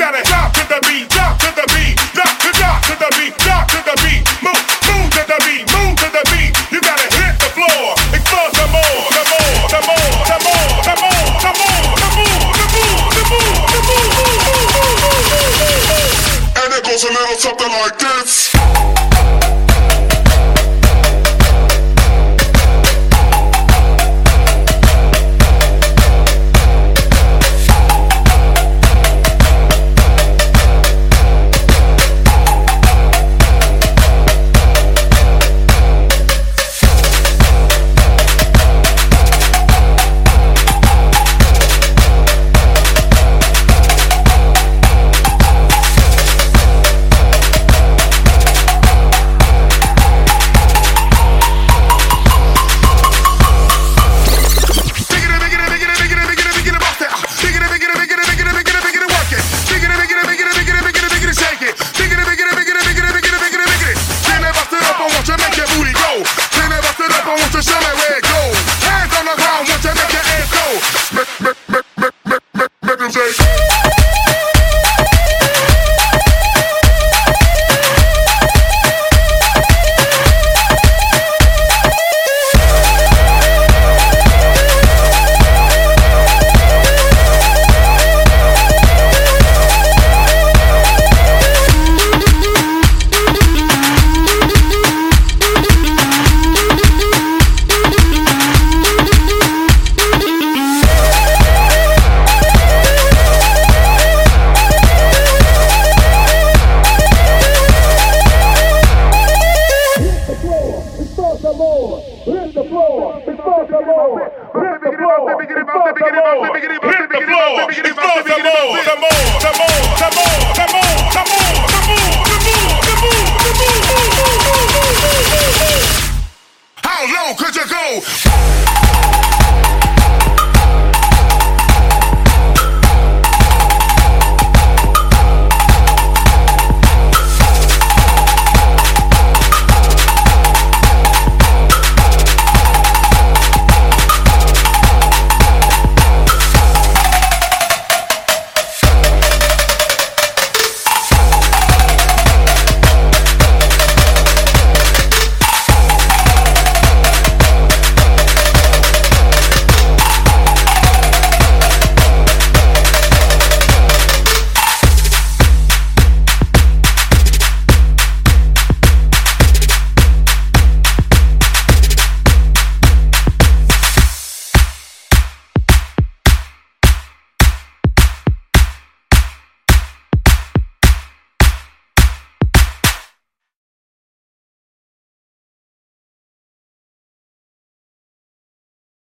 gotta drop to the beat, drop to the beat, drop to the beat, drop to the beat. Move to the beat, move to the beat. You gotta hit the floor, explore some more, some more, some more, some more, some more, some more, some more, some more, some more. And it goes a little something like this. How low could you go?